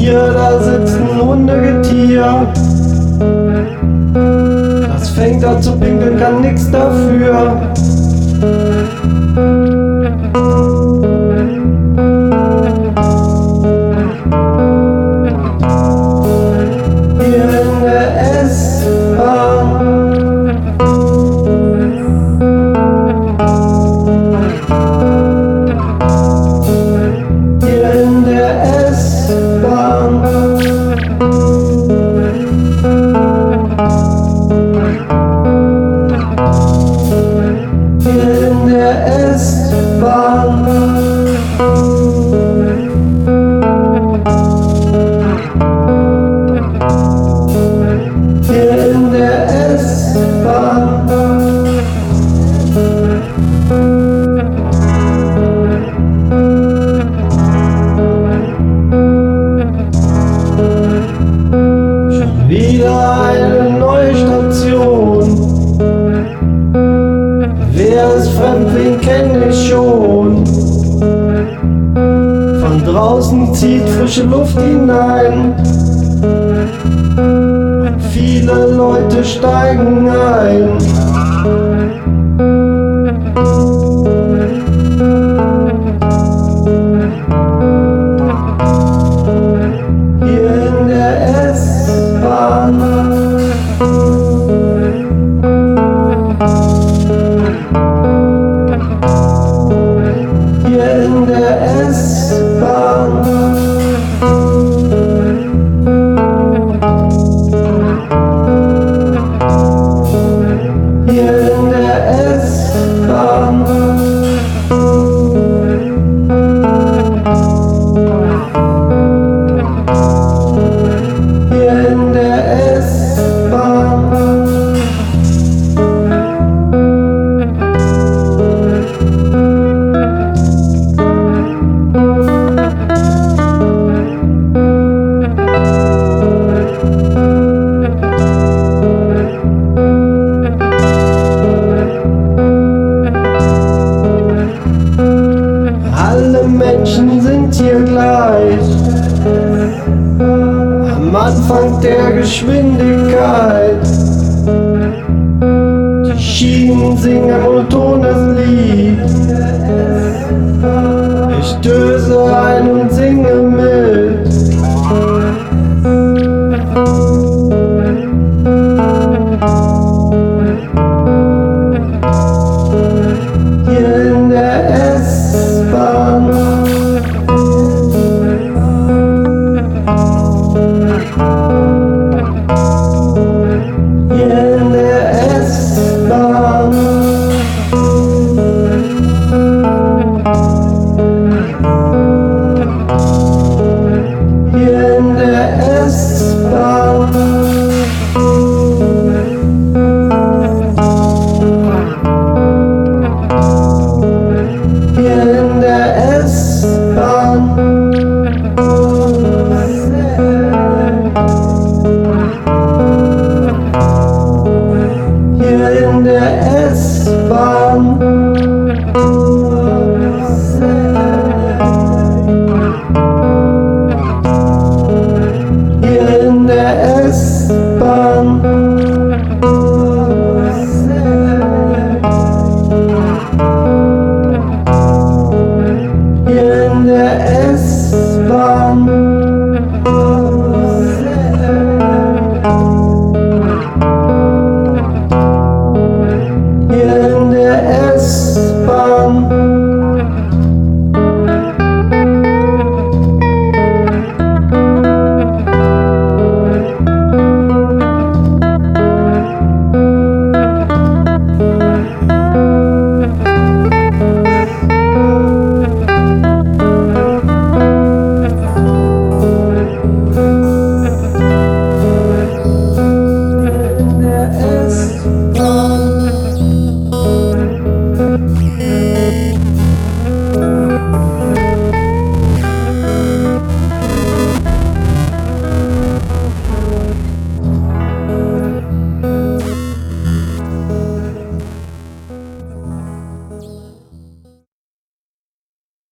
Hier, da sitzt ein Hundegetier. Das fängt an zu pinkeln, kann nix dafür. Hier in der S-Bahn. Hier in der S-Bahn. Hier in der S-Bahn. Hier in der S-Bahn. Schon wieder eine neue Station. Wer ist fremd, wen kenn ich schon? Von draußen zieht frische Luft hinein. Viele Leute steigen ein. Hier in der S-Bahn. Hier in der S-Bahn. Hier in der S-Bahn. Hier in der S-Bahn. Alle Menschen sind hier gleich. Am Anfang der Geschwindigkeit. Die Schienen singen ein monotones Lied. Ich döse ein und singe mit. Hier in der S-Bahn. Hier in der S-Bahn. Hier in der S-Bahn. Hier in der S-Bahn. Hier in der S-Bahn. Hier in der S-Bahn. Hier in der S-Bahn.